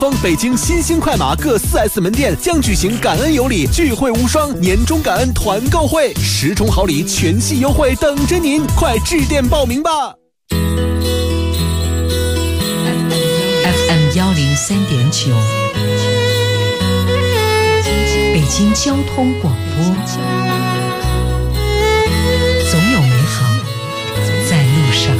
北京新兴快马各 4S 门店将举行感恩有礼聚会无双年终感恩团购会，10重好礼全系优惠等着您，快致电报名吧。 FM 103.9，北京交通广播，总有美好在路上。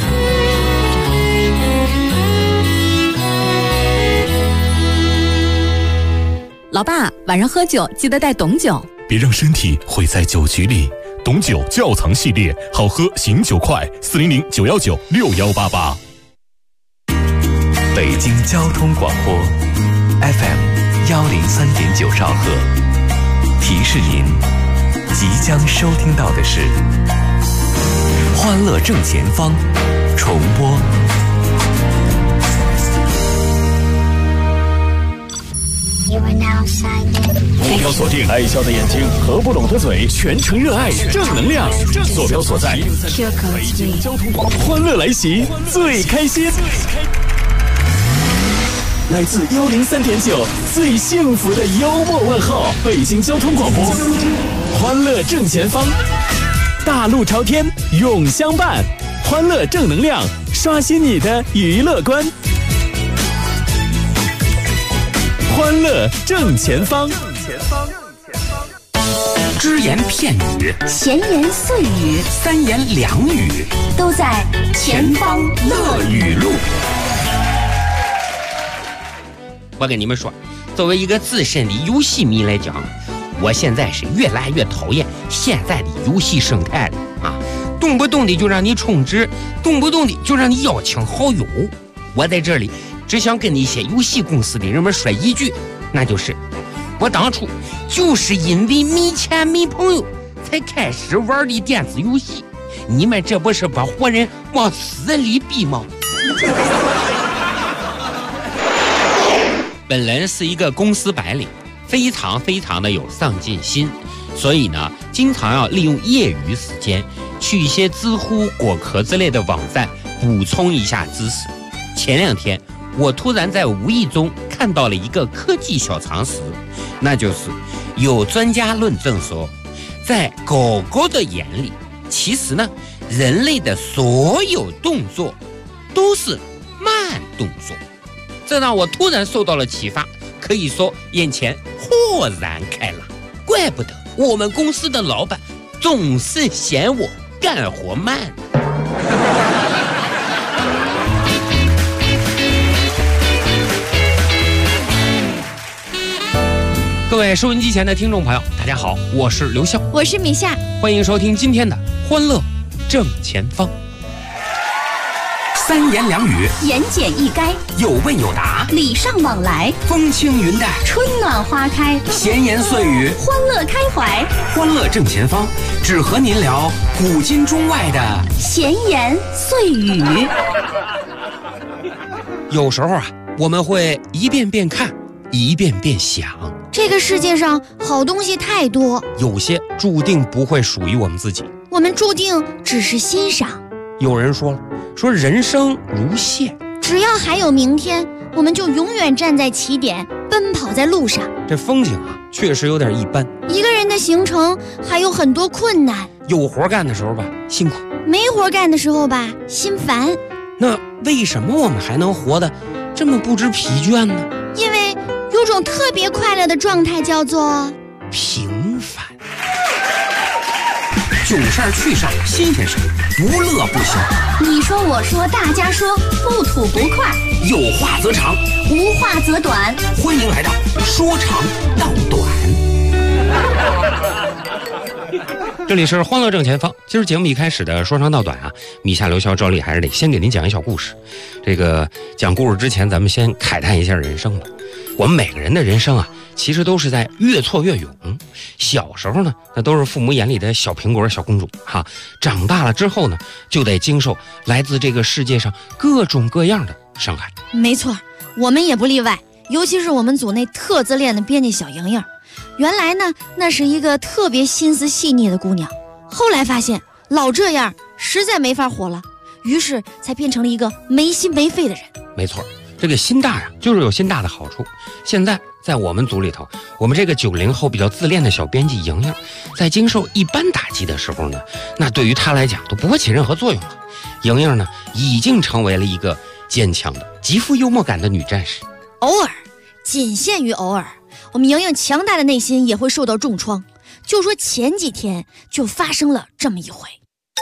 老爸，晚上喝酒记得带董酒， 别让身体毁在酒局里。董酒窖藏系列，好喝醒酒快，400-919-6188。 北京交通广播 FM 103.9兆赫，提示您即将收听到的是欢乐正前方重播。 目标锁定，爱笑的眼睛和不拢的嘴，全程热爱正能量。坐标所在，北京交通广播，欢乐来袭，最开心。来自103.9最幸福的幽默问候，北京交通广播，欢乐正前方，大路朝天永相伴，欢乐正能量，刷新你的娱乐观。欢乐正前方， 只言片语， 闲言碎语， 三言两语， 都在前方乐语录。 我跟你们说，作为一个资深的游戏迷来讲，我现在是越来越讨厌现在的游戏生态了啊！动不动的就让你充值，动不动的就让你邀请好友。我在这里只想跟那些游戏公司的人们说一句，那就是我当初就是因为没钱没朋友才开始玩的电子游戏，你们这不是把活人往死里逼吗？本人是一个公司白领，非常的有上进心，所以呢，经常要利用业余时间去一些知乎、果壳之类的网站补充一下知识。前2天，我突然在无意中看到了一个科技小常识，那就是有专家论证说，在狗狗的眼里，其实呢，人类的所有动作都是慢动作。这让我突然受到了启发，可以说眼前豁然开朗。怪不得我们公司的老板总是嫌我干活慢。各位收音机前的听众朋友，大家好，我是刘笑， 我是米夏， 欢迎收听今天的欢乐正前方。三言两语， 言简意赅， 有问有答， 礼尚往来， 风轻云淡， 春暖花开， 闲言碎语， 欢乐开怀。 欢乐正前方，只和您聊古今中外的闲言碎语。 有时候啊，我们会一遍遍看，一遍遍想。 这个世界上好东西太多， 有些注定不会属于我们自己， 我们注定只是欣赏。 有人说了，说人生如线， 只要还有明天，我们就永远站在起点，奔跑在路上。 这风景啊，确实有点一般。 一个人的行程还有很多困难， 有活干的时候吧，辛苦； 没活干的时候吧，心烦。 那为什么我们还能活得这么不知疲倦呢？ 因为有种特别快乐的状态，叫做平凡。囧事儿趣事儿新鲜事儿，不乐不行。 你说我说大家说，不吐不快， 有话则长， 无话则短。 欢迎来到说长道短。这里是欢乐正前方。今儿节目一开始的说长道短啊，米夏刘潇照例还是得先给您讲一小故事。这个讲故事之前，咱们先慨叹一下人生吧。我们每个人的人生啊，其实都是在越挫越勇。小时候呢，那都是父母眼里的小苹果、小公主哈。长大了之后呢，就得经受来自这个世界上各种各样的伤害。 没错，我们也不例外。尤其是我们组内特自恋的编辑小莹莹，原来呢，那是一个特别心思细腻的姑娘，后来发现老这样实在没法活了，于是才变成了一个没心没肺的人。 没错， 这个心大呀，就是有心大的好处。现在在我们组里头，我们这个90后比较自恋的小编辑莹莹，在经受一般打击的时候呢，那对于她来讲都不会起任何作用了。莹莹呢，已经成为了一个坚强的、极富幽默感的女战士。 偶尔，仅限于偶尔，我们莹莹强大的内心也会受到重创。就说前几天就发生了这么一回。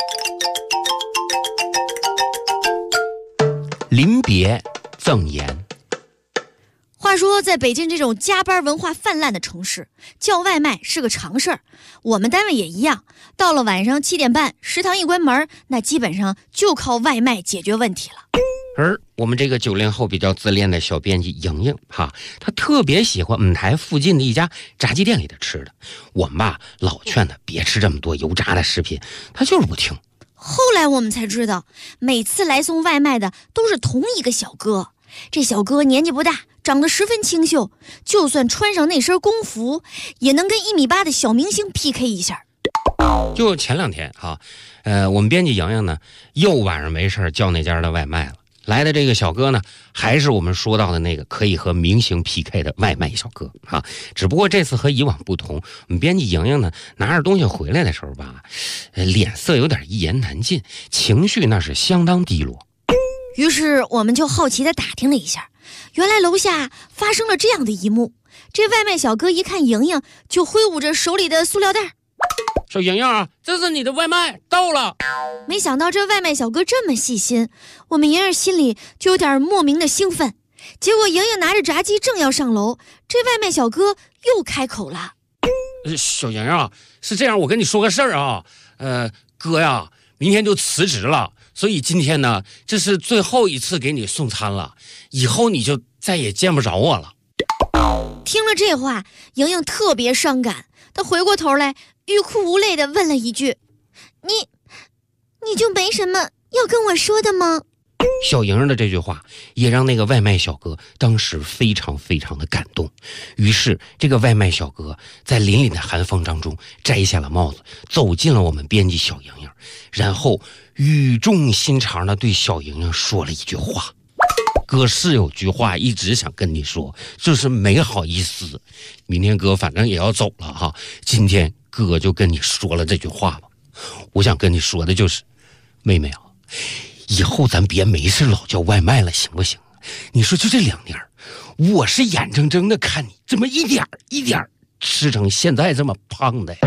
临别赠言。 话说在北京这种加班文化泛滥的城市，叫外卖是个常事儿。我们单位也一样，到了晚上7点半，食堂一关门，那基本上就靠外卖解决问题了。 而我们这个90后比较自恋的小编辑莹莹哈，她特别喜欢我们台附近的一家炸鸡店里的吃的。我们吧老劝她别吃这么多油炸的食品，她就是不听。 后来我们才知道，每次来送外卖的都是同一个小哥。这小哥年纪不大，长得十分清秀，就算穿上那身工服，也能跟1.8米的小明星 PK 一下。 就前2天哈，我们编辑莹莹呢，又晚上没事叫那家的外卖了。来的这个小哥呢，还是我们说到的那个可以和明星 PK 的外卖小哥啊，只不过这次和以往不同，我们编辑莹莹呢拿着东西回来的时候吧，脸色有点一言难尽，情绪那是相当低落。 于是我们就好奇地打听了一下，原来楼下发生了这样的一幕。这外卖小哥一看莹莹，就挥舞着手里的塑料袋， 说莹莹啊，这是你的外卖到了。 没想到这外卖小哥这么细心，我们莹莹心里就有点莫名的兴奋。结果莹莹拿着炸鸡正要上楼，这外卖小哥又开口了： 小莹啊，是这样，我跟你说个事儿啊，哥呀，明天就辞职了，所以今天呢，这是最后一次给你送餐了，以后你就再也见不着我了。 听了这话，莹莹特别伤感，她回过头来，欲哭无泪地问了一句：你就没什么要跟我说的吗？ 小莹的这句话也让那个外卖小哥当时非常非常的感动。于是这个外卖小哥在凛凛的寒风当中摘下了帽子，走进了我们编辑小莹莹，然后语重心长地对小莹莹说了一句话：哥是有句话一直想跟你说，就是没好意思，明天哥反正也要走了哈，今天哥就跟你说了这句话吧。我想跟你说的就是，妹妹啊，以后咱别没事老叫外卖了，行不行？你说就这2年，我是眼睁睁的看你这么一点一点吃成现在这么胖的呀。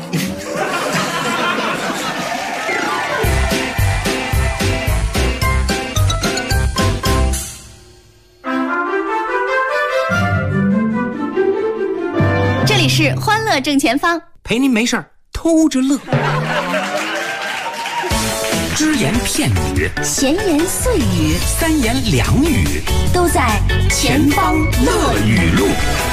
这里是欢乐正前方， 陪您没事偷着乐。只言片语， 闲言碎语， 三言两语， 都在前方乐语录。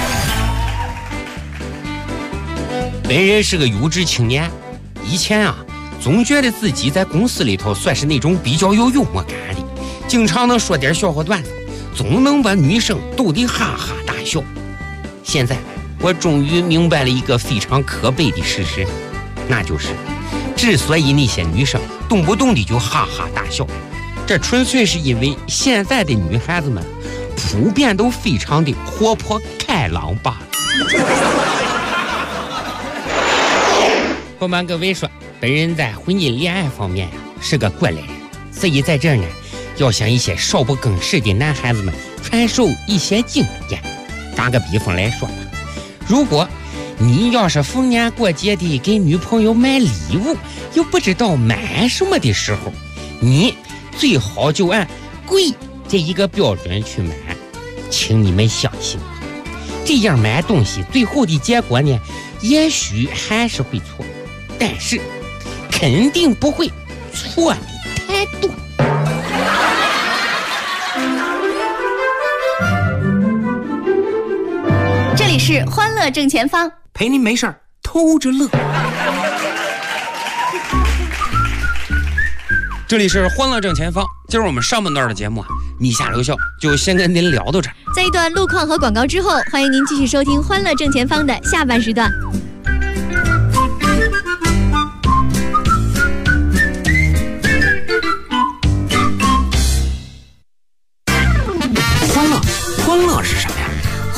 本人是个有志青年，以前啊，总觉得自己在公司里头算是那种比较有幽默感的，经常能说点笑话段子，总能把女生逗得哈哈大笑。现在我终于明白了一个非常可悲的事实，那就是之所以那些女生动不动的就哈哈大笑，这纯粹是因为现在的女孩子们普遍都非常的活泼开朗罢了。不瞒各位说，本人在婚姻恋爱方面是个过来人，所以在这儿呢，要向一些少不更事的男孩子们传授一些经验。打个比方来说吧，如果你要是逢年过节的给女朋友买礼物，又不知道买什么的时候，你最好就按贵这一个标准去买。请你们相信我，这样买东西最后的结果呢，也许还是会错，但是肯定不会错的太多。 这里是欢乐正前方， 陪您没事偷着乐。 这里是欢乐正前方，今儿我们上半段的节目啊，你下留校就先跟您聊到这儿。 在一段路况和广告之后，欢迎您继续收听欢乐正前方的下半时段。 欢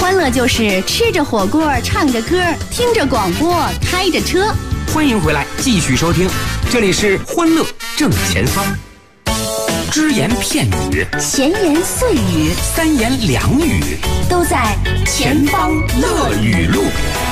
欢乐就是吃着火锅，唱着歌，听着广播，开着车。 欢迎回来，继续收听，这里是欢乐正前方。只言片语， 闲言碎语， 三言两语， 都在前方乐语录。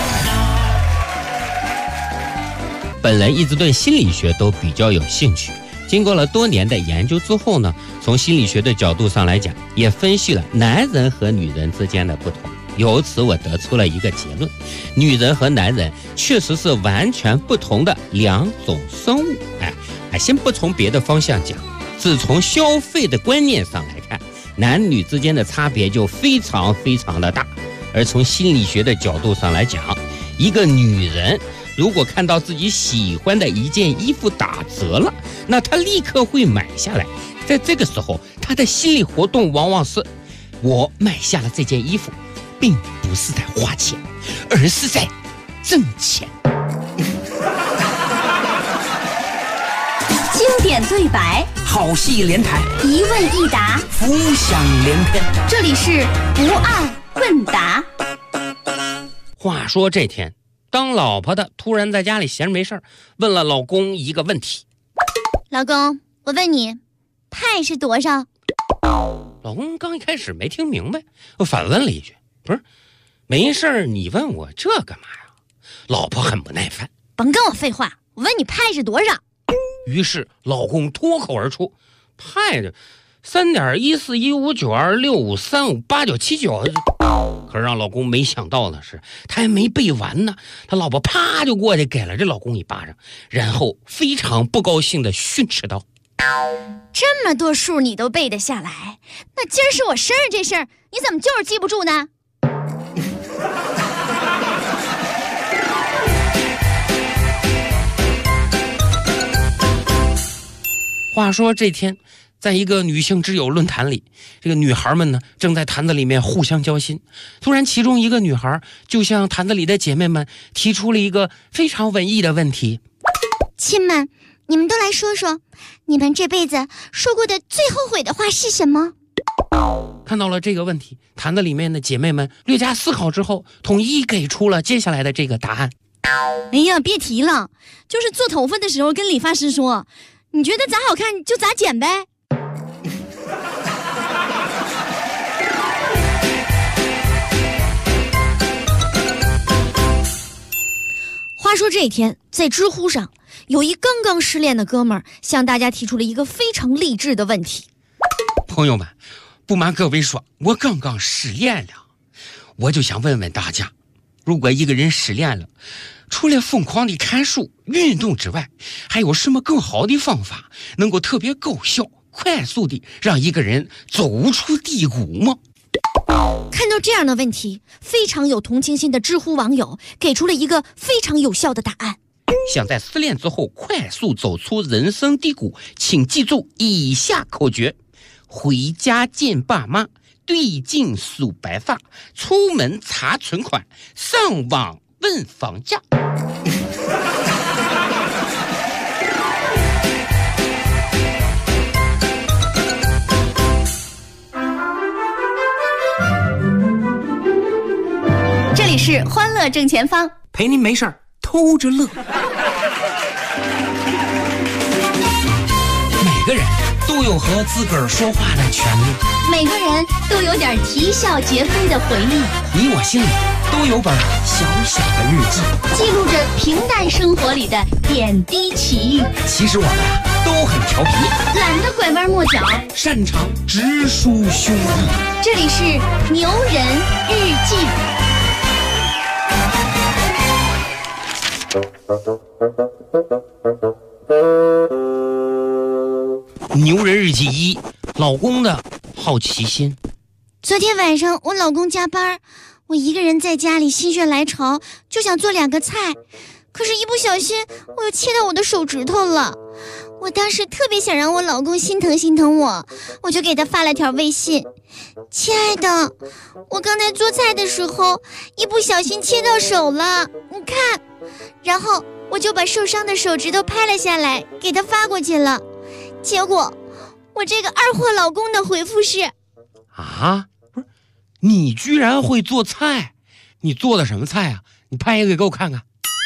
本人一直对心理学都比较有兴趣，经过了多年的研究之后呢，从心理学的角度上来讲，也分析了男人和女人之间的不同。由此我得出了一个结论，女人和男人确实是完全不同的两种生物。先不从别的方向讲，只从消费的观念上来看，男女之间的差别就非常非常的大。而从心理学的角度上来讲，一个女人如果看到自己喜欢的一件衣服打折了，那她立刻会买下来。在这个时候，她的心理活动往往是：我买下了这件衣服，并不是在花钱，而是在挣钱。 经典对白， 好戏连台， 一问一答， 浮想联翩。 这里是不二问答。 话说这天，当老婆的突然在家里闲着没事问了老公一个问题： 老公，我问你，派是多少？ 老公刚一开始没听明白，我反问了一句：不是，没事你问我这干嘛呀？老婆很不耐烦： 甭跟我废话，我问你派是多少？ 于是老公脱口而出：派的3.141592653589979。可是让老公没想到的是，他还没背完呢，他老婆啪就过去给了这老公一巴掌，然后非常不高兴地训斥道： 这么多数你都背得下来，那今儿是我生日这事儿，你怎么就是记不住呢？ 话说这天，在一个女性之友论坛里，这个女孩们呢正在坛子里面互相交心。突然，其中一个女孩就向坛子里的姐妹们提出了一个非常文艺的问题： 亲们，你们都来说说，你们这辈子说过的最后悔的话是什么？ 看到了这个问题，坛子里面的姐妹们略加思考之后，统一给出了接下来的这个答案。 哎呀，别提了，就是做头发的时候跟理发师说，你觉得咋好看就咋剪呗。话说这一天，在知乎上有一刚刚失恋的哥们儿向大家提出了一个非常励志的问题： 朋友们，不瞒各位说，我刚刚失恋了，我就想问问大家，如果一个人失恋了，除了疯狂的看书运动之外，还有什么更好的方法能够特别高效快速的让一个人走出低谷吗？ 看到这样的问题，非常有同情心的知乎网友给出了一个非常有效的答案： 想在失恋之后快速走出人生低谷，请记住以下口诀：回家见爸妈，对镜梳白发，出门查存款，上网问房价。 这里是欢乐正前方， 陪您没事儿偷着乐。每个人都有和自个儿说话的权利， 每个人都有点啼笑皆非的回忆， 你我心里都有本小小的日记， 记录着平淡生活里的点滴奇遇。 其实我们都很调皮， 懒得拐弯抹角， 擅长直抒胸臆。 这里是牛人日记。 牛人日记1，老公的好奇心。 昨天晚上我老公加班，我一个人在家里心血来潮，就想做2个菜，可是一不小心我又切到我的手指头了。我当时特别想让我老公心疼心疼我，我就给他发了条微信：亲爱的，我刚才做菜的时候一不小心切到手了，你看。然后我就把受伤的手指头拍了下来，给他发过去了。结果我这个二货老公的回复是： 啊，不是， 你居然会做菜？你做的什么菜啊？你拍一个给我看看。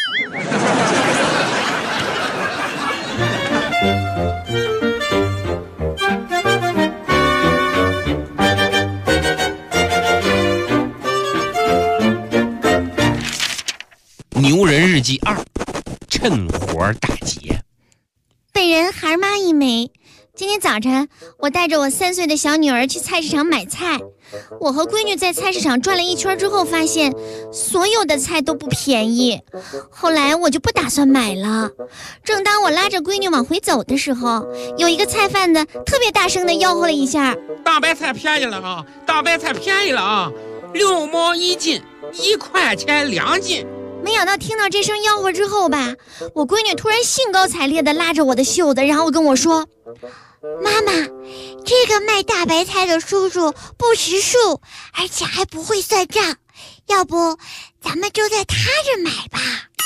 牛人日记2，趁火打劫。 本人孩妈一枚。今天早晨，我带着我3岁的小女儿去菜市场买菜。我和闺女在菜市场转了一圈之后，发现所有的菜都不便宜。后来我就不打算买了。正当我拉着闺女往回走的时候，有一个菜贩子特别大声地吆喝了一下：“ 大白菜便宜了啊！大白菜便宜了啊！6毛1斤，1块钱2斤。” 没想到听到这声吆喝之后吧，我闺女突然兴高采烈地拉着我的袖子，然后跟我说：“妈妈，这个卖大白菜的叔叔不识数，而且还不会算账，要不咱们就在他这买吧。”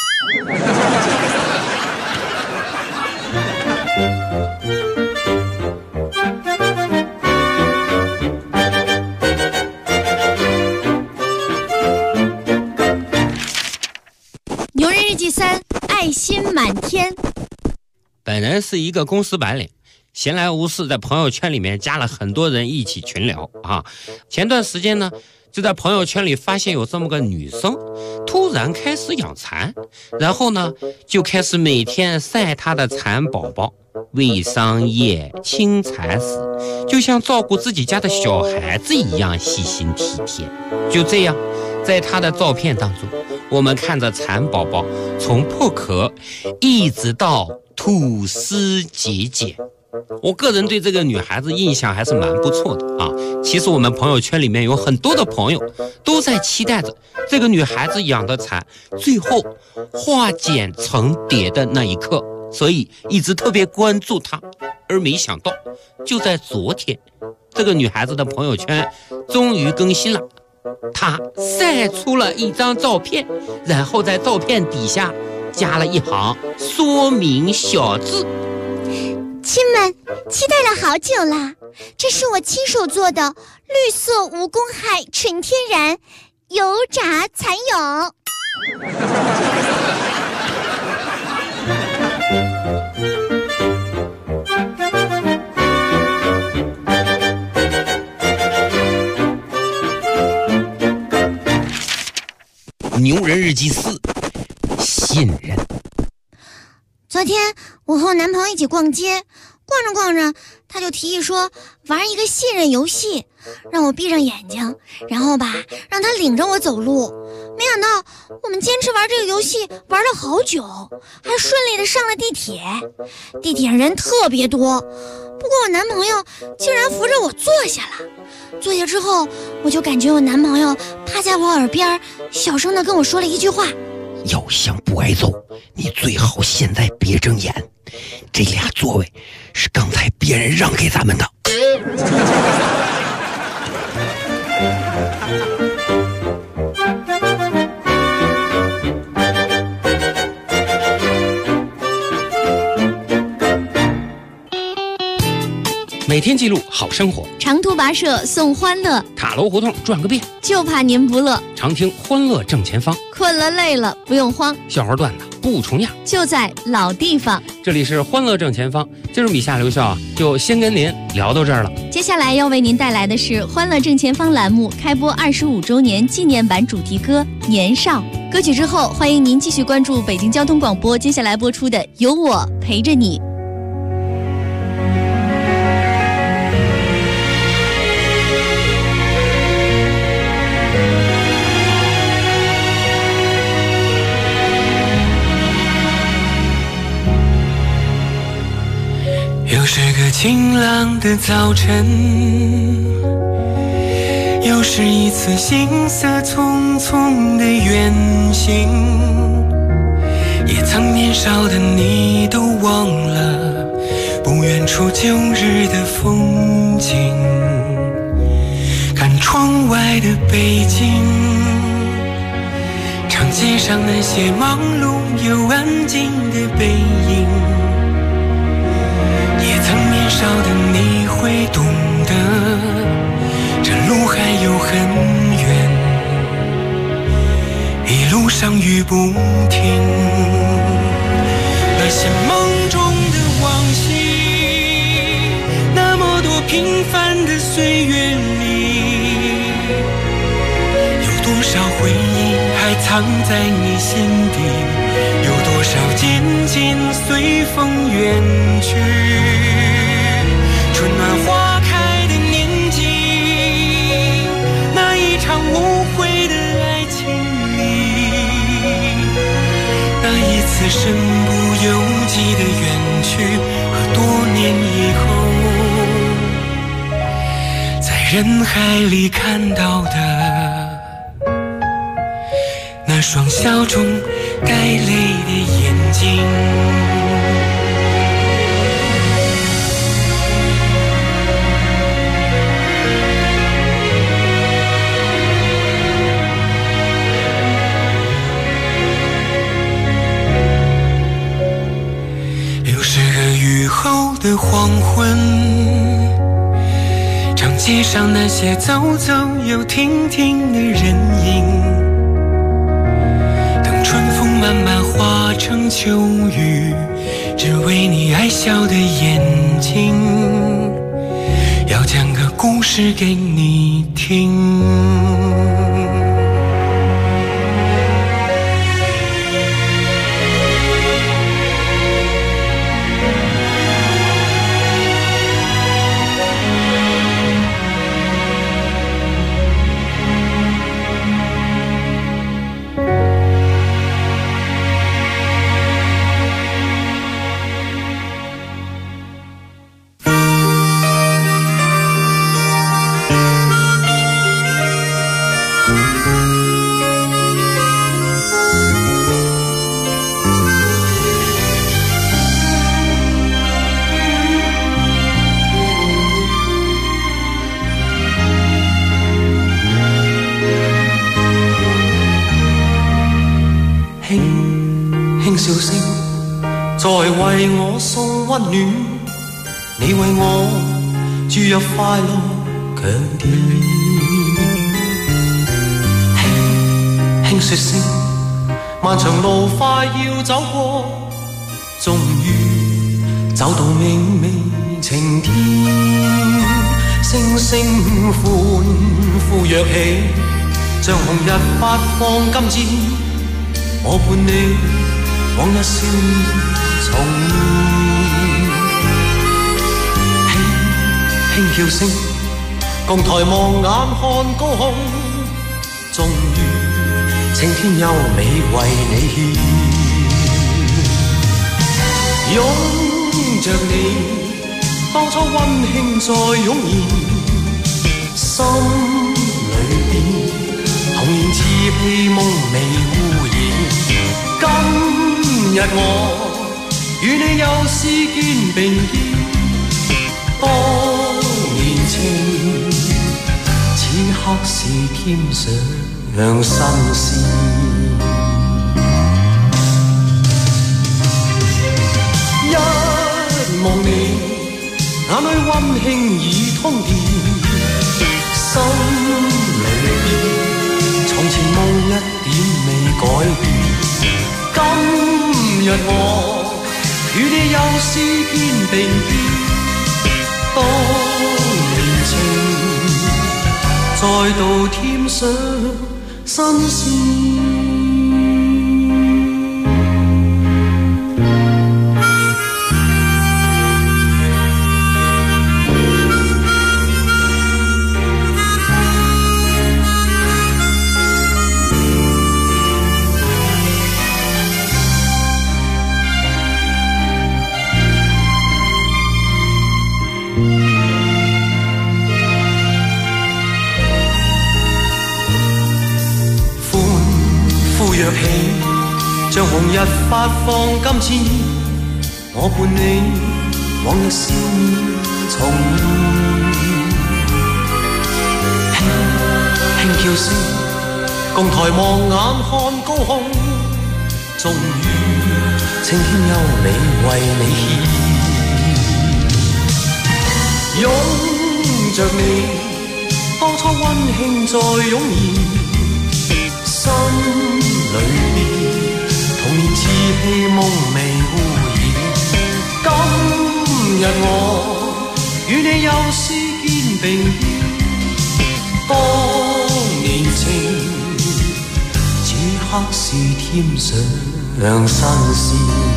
牛人日记3，爱心满天。 本人是一个公司白领，闲来无事在朋友圈里面加了很多人一起群聊啊。前段时间呢，就在朋友圈里发现有这么个女生突然开始养蚕，然后呢就开始每天晒她的蚕宝宝，喂桑叶，清蚕丝，就像照顾自己家的小孩子一样细心体贴。就这样，在她的照片当中，我们看着蚕宝宝从破壳一直到吐丝结茧。我个人对这个女孩子印象还是蛮不错的啊。其实我们朋友圈里面有很多的朋友都在期待着这个女孩子养的蚕最后化茧成蝶的那一刻，所以一直特别关注她。而没想到就在昨天，这个女孩子的朋友圈终于更新了，她晒出了一张照片，然后在照片底下加了一行说明小字： 亲们，期待了好久啦！这是我亲手做的绿色无公害纯天然油炸蚕蛹。 牛人日记4，信任。 昨天我和我男朋友一起逛街，逛着逛着，他就提议说玩一个信任游戏，让我闭上眼睛，然后吧，让他领着我走路。没想到我们坚持玩这个游戏玩了好久，还顺利的上了地铁。地铁上人特别多，不过我男朋友竟然扶着我坐下了。坐下之后，我就感觉我男朋友趴在我耳边，小声的跟我说了一句话： 要想不挨揍，你最好现在别睁眼。这俩座位是刚才别人让给咱们的。 每天记录好生活， 长途跋涉送欢乐， 塔楼胡同转个遍， 就怕您不乐。 常听欢乐正前方， 困了累了不用慌， 笑话段子不重样， 就在老地方。 这里是欢乐正前方，今儿米夏刘笑啊，就先跟您聊到这儿了。 接下来要为您带来的是欢乐正前方栏目开播25周年纪念版主题歌《年少》。歌曲之后，欢迎您继续关注北京交通广播接下来播出的《有我陪着你》。 又是个晴朗的早晨，又是一次行色匆匆的远行，也曾年少的你都忘了不远处旧日的风景。看窗外的北京，长街上那些忙碌又安静的背影，也曾年少的你会懂得， 这路还有很远，一路上雨不停。那些梦中的往昔，那么多平凡的岁月里，有多少回忆还藏在你心底，有多少渐渐随风远去。春暖花开的年纪，那一场无悔的爱情里，那一次身不由己的远去，和多年以后在人海里看到的那双笑中带泪的眼睛。又是个雨后的黄昏，长街上那些走走又停停的人影，等春风慢慢化成秋雨，只为你爱笑的眼睛，要讲个故事给你听。輕笑聲在為我送溫暖，你為我注入快樂強電。輕說聲漫長路快要走過，終於走到明媚晴天。星星歡呼躍起，像紅日發放金箭，我伴你往日少年重現。輕叫聲共抬望眼看高空，終於青天優美為你獻。擁着你當初溫馨再湧現，心裏邊童年稚氣夢未污染。今日我與你又試肩並肩，當年情此刻是添上新鮮。一望你眼裏溫馨已通電，心裏邊從前夢一點未改變。今日我與你又試肩並肩，當年情再度添上新鮮。躍起，像紅日發放金箭，我伴你往日笑面重現。輕叫聲共抬望眼看高空，終於青天優美為你獻。擁着你当初温馨再涌现心里边，童年稚气梦未污染。今日我与你又是肩并肩，当年情此刻是添上新鲜。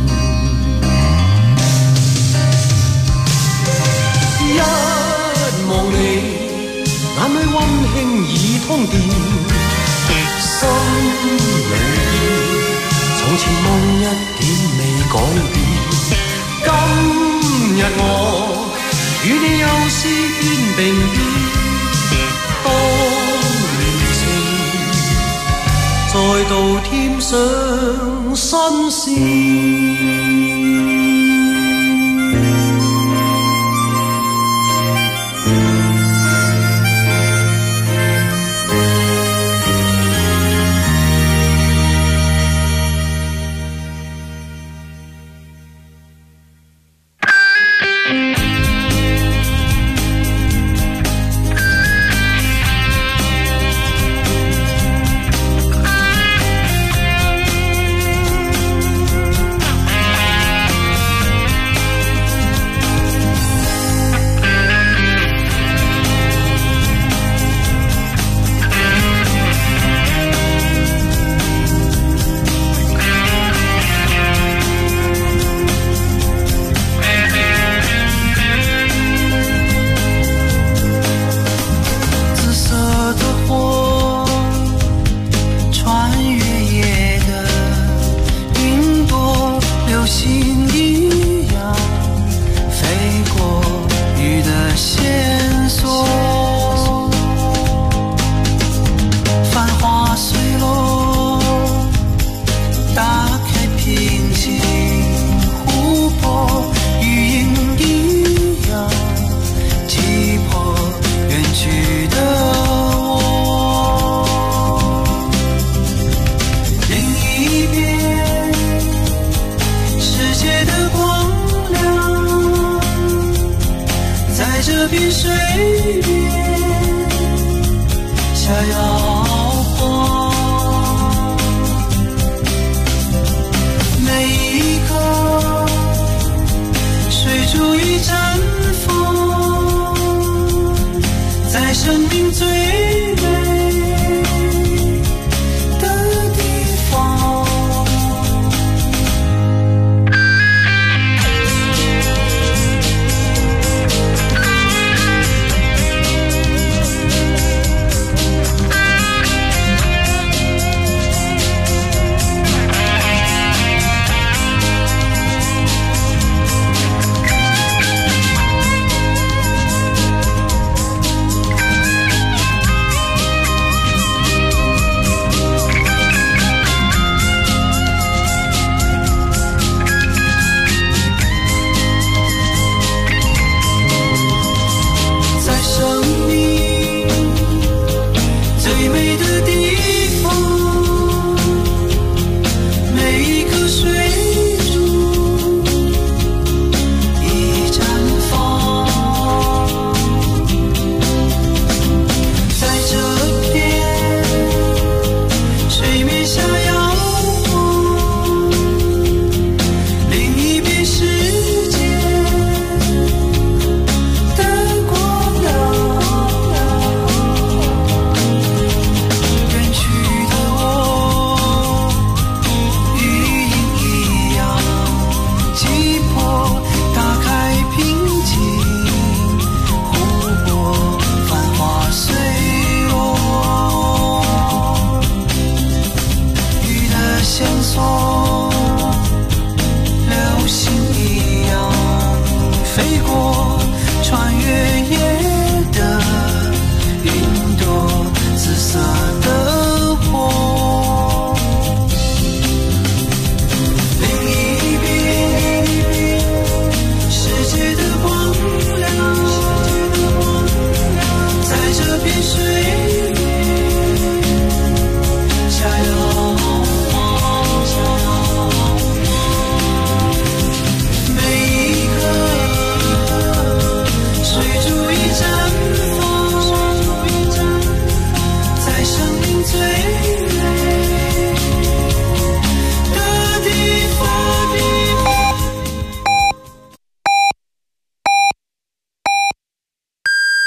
一望你眼里温馨已通電，心裏邊從前夢一點未改變。今日我與你又是肩並肩，當年情再度添上新鮮。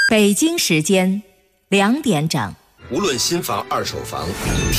北京时间2点整。 无论新房二手房。